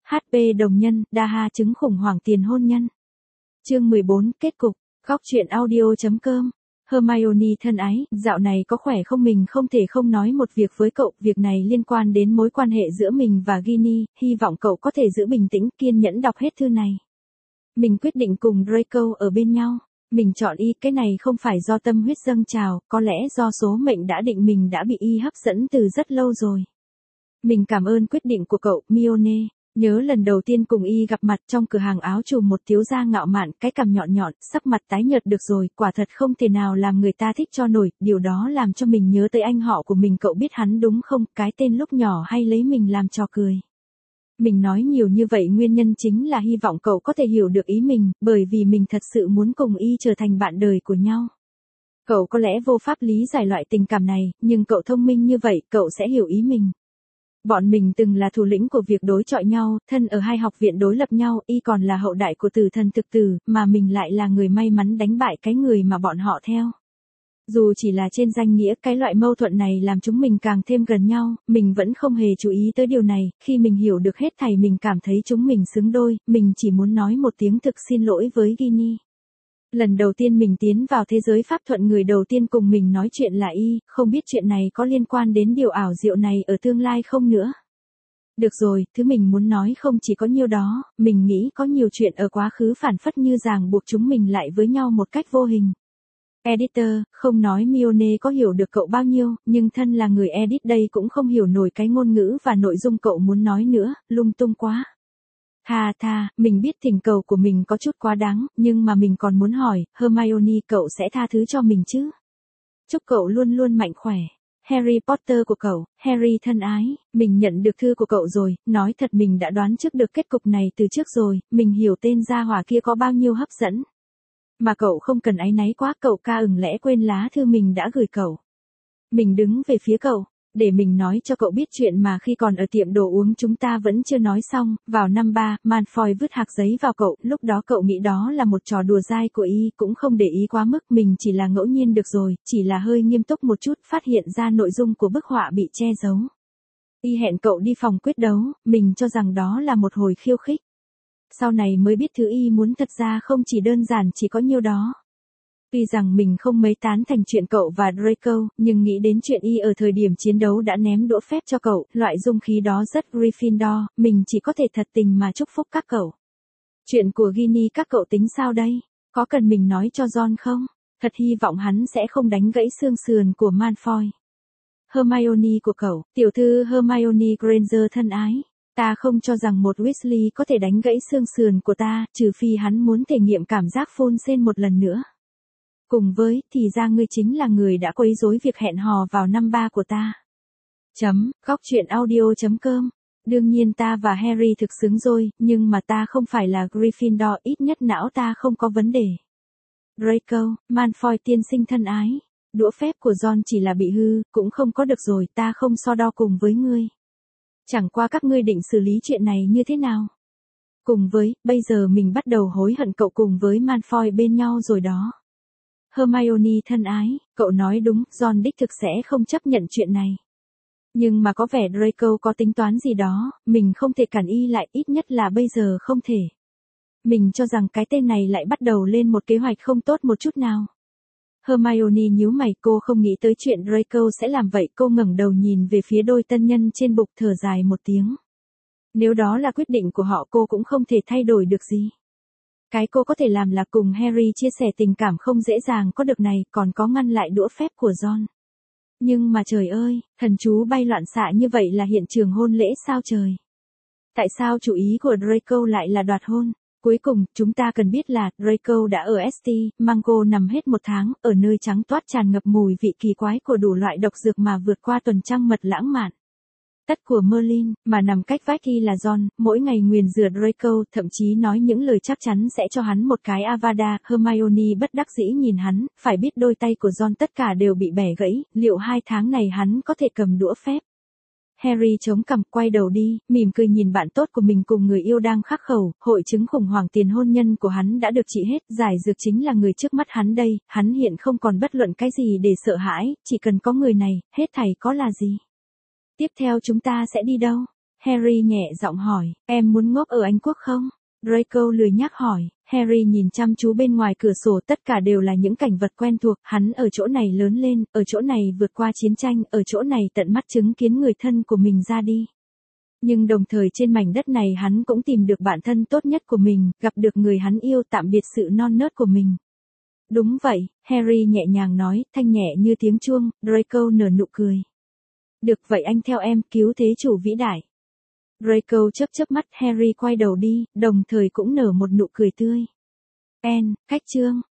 HP đồng nhân, Daha chứng khủng hoảng tiền hôn nhân. Chương 14, kết cục. Góc truyện audio.com. Hermione thân ái, dạo này có khỏe không? Mình không thể không nói một việc với cậu, việc này liên quan đến mối quan hệ giữa mình và Ginny, hy vọng cậu có thể giữ bình tĩnh, kiên nhẫn đọc hết thư này. Mình quyết định cùng Draco ở bên nhau. Mình chọn y, cái này không phải do tâm huyết dâng trào, có lẽ do số mệnh đã định mình đã bị y hấp dẫn từ rất lâu rồi. Mình cảm ơn quyết định của cậu, Mione. Nhớ lần đầu tiên cùng y gặp mặt trong cửa hàng áo trùm, một thiếu gia ngạo mạn, cái cằm nhọn nhọn, sắc mặt tái nhợt được rồi, quả thật không thể nào làm người ta thích cho nổi, điều đó làm cho mình nhớ tới anh họ của mình, cậu biết hắn đúng không, cái tên lúc nhỏ hay lấy mình làm trò cười. Mình nói nhiều như vậy nguyên nhân chính là hy vọng cậu có thể hiểu được ý mình, bởi vì mình thật sự muốn cùng y trở thành bạn đời của nhau. Cậu có lẽ vô pháp lý giải loại tình cảm này, nhưng cậu thông minh như vậy, cậu sẽ hiểu ý mình. Bọn mình từng là thủ lĩnh của việc đối chọi nhau, thân ở hai học viện đối lập nhau, y còn là hậu đại của tử thần thực tử, mà mình lại là người may mắn đánh bại cái người mà bọn họ theo. Dù chỉ là trên danh nghĩa, cái loại mâu thuẫn này làm chúng mình càng thêm gần nhau, mình vẫn không hề chú ý tới điều này, khi mình hiểu được hết thảy mình cảm thấy chúng mình xứng đôi, mình chỉ muốn nói một tiếng thực xin lỗi với Ginny. Lần đầu tiên mình tiến vào thế giới pháp thuật, người đầu tiên cùng mình nói chuyện là y, không biết chuyện này có liên quan đến điều ảo diệu này ở tương lai không nữa. Được rồi, thứ mình muốn nói không chỉ có nhiêu đó, mình nghĩ có nhiều chuyện ở quá khứ phản phất như ràng buộc chúng mình lại với nhau một cách vô hình. Editor, không nói Mione có hiểu được cậu bao nhiêu, nhưng thân là người edit đây cũng không hiểu nổi cái ngôn ngữ và nội dung cậu muốn nói nữa, lung tung quá. Mình biết thỉnh cầu của mình có chút quá đáng, nhưng mà mình còn muốn hỏi, Hermione, cậu sẽ tha thứ cho mình chứ? Chúc cậu luôn luôn mạnh khỏe. Harry Potter của cậu, Harry thân ái, mình nhận được thư của cậu rồi, nói thật mình đã đoán trước được kết cục này từ trước rồi, mình hiểu tên gia hỏa kia có bao nhiêu hấp dẫn. Mà cậu không cần áy náy quá, cậu lẽ quên lá thư mình đã gửi cậu. Mình đứng về phía cậu. Để mình nói cho cậu biết chuyện mà khi còn ở tiệm đồ uống chúng ta vẫn chưa nói xong, vào năm 3, Malfoy vứt hạc giấy vào cậu, lúc đó cậu nghĩ đó là một trò đùa dai của y, cũng không để ý quá mức, mình chỉ là ngẫu nhiên được rồi, chỉ là hơi nghiêm túc một chút, phát hiện ra nội dung của bức họa bị che giấu. Y hẹn cậu đi phòng quyết đấu, mình cho rằng đó là một hồi khiêu khích. Sau này mới biết thứ y muốn thật ra không chỉ đơn giản chỉ có nhiêu đó. Tuy rằng mình không mấy tán thành chuyện cậu và Draco, nhưng nghĩ đến chuyện y ở thời điểm chiến đấu đã ném đũa phép cho cậu, loại dung khí đó rất Gryffindor, mình chỉ có thể thật tình mà chúc phúc các cậu. Chuyện của Ginny các cậu tính sao đây? Có cần mình nói cho John không? Thật hy vọng hắn sẽ không đánh gãy xương sườn của Malfoy. Hermione của cậu, tiểu thư Hermione Granger thân ái. Ta không cho rằng một Weasley có thể đánh gãy xương sườn của ta, trừ phi hắn muốn thể nghiệm cảm giác phôn sên một lần nữa. Cùng với, thì ra ngươi chính là người đã quấy rối việc hẹn hò vào năm 3 của ta. Góc truyện audio.com. Đương nhiên ta và Harry thực xứng rồi, nhưng mà ta không phải là Gryffindor, ít nhất não ta không có vấn đề. Draco, Malfoy tiên sinh thân ái. Đũa phép của John chỉ là bị hư, cũng không có được rồi, ta không so đo cùng với ngươi. Chẳng qua các ngươi định xử lý chuyện này như thế nào? Cùng với, bây giờ mình bắt đầu hối hận cậu cùng với Malfoy bên nhau rồi đó. Hermione thân ái, cậu nói đúng, John đích thực sẽ không chấp nhận chuyện này. Nhưng mà có vẻ Draco có tính toán gì đó, mình không thể cản y lại, ít nhất là bây giờ không thể. Mình cho rằng cái tên này lại bắt đầu lên một kế hoạch không tốt một chút nào. Hermione nhíu mày, cô không nghĩ tới chuyện Draco sẽ làm vậy, cô ngẩng đầu nhìn về phía đôi tân nhân trên bục, thở dài một tiếng. Nếu đó là quyết định của họ cô cũng không thể thay đổi được gì. Cái cô có thể làm là cùng Harry chia sẻ tình cảm không dễ dàng có được này, còn có ngăn lại đũa phép của John. Nhưng mà trời ơi, thần chú bay loạn xạ như vậy là hiện trường hôn lễ sao trời? Tại sao chủ ý của Draco lại là đoạt hôn? Cuối cùng, chúng ta cần biết là, Draco đã ở St. Mango nằm hết một tháng, ở nơi trắng toát tràn ngập mùi vị kỳ quái của đủ loại độc dược mà vượt qua tuần trăng mật lãng mạn. Tất của Merlin, mà nằm cách vách y là John, mỗi ngày nguyền rủa Draco, thậm chí nói những lời chắc chắn sẽ cho hắn một cái Avada. Hermione bất đắc dĩ nhìn hắn, phải biết đôi tay của John tất cả đều bị bẻ gãy, liệu 2 tháng này hắn có thể cầm đũa phép? Harry chống cằm, quay đầu đi, mỉm cười nhìn bạn tốt của mình cùng người yêu đang khắc khẩu, hội chứng khủng hoảng tiền hôn nhân của hắn đã được trị hết, giải dược chính là người trước mắt hắn đây, hắn hiện không còn bất luận cái gì để sợ hãi, chỉ cần có người này, hết thảy có là gì. Tiếp theo chúng ta sẽ đi đâu? Harry nhẹ giọng hỏi, em muốn ngốc ở Anh Quốc không? Draco lười nhác hỏi, Harry nhìn chăm chú bên ngoài cửa sổ, tất cả đều là những cảnh vật quen thuộc, hắn ở chỗ này lớn lên, ở chỗ này vượt qua chiến tranh, ở chỗ này tận mắt chứng kiến người thân của mình ra đi. Nhưng đồng thời trên mảnh đất này hắn cũng tìm được bạn thân tốt nhất của mình, gặp được người hắn yêu, tạm biệt sự non nớt của mình. Đúng vậy, Harry nhẹ nhàng nói, thanh nhẹ như tiếng chuông. Draco nở nụ cười. Được vậy anh theo em, cứu thế chủ vĩ đại. Draco chớp chớp mắt, Harry quay đầu đi, đồng thời cũng nở một nụ cười tươi. Cách chương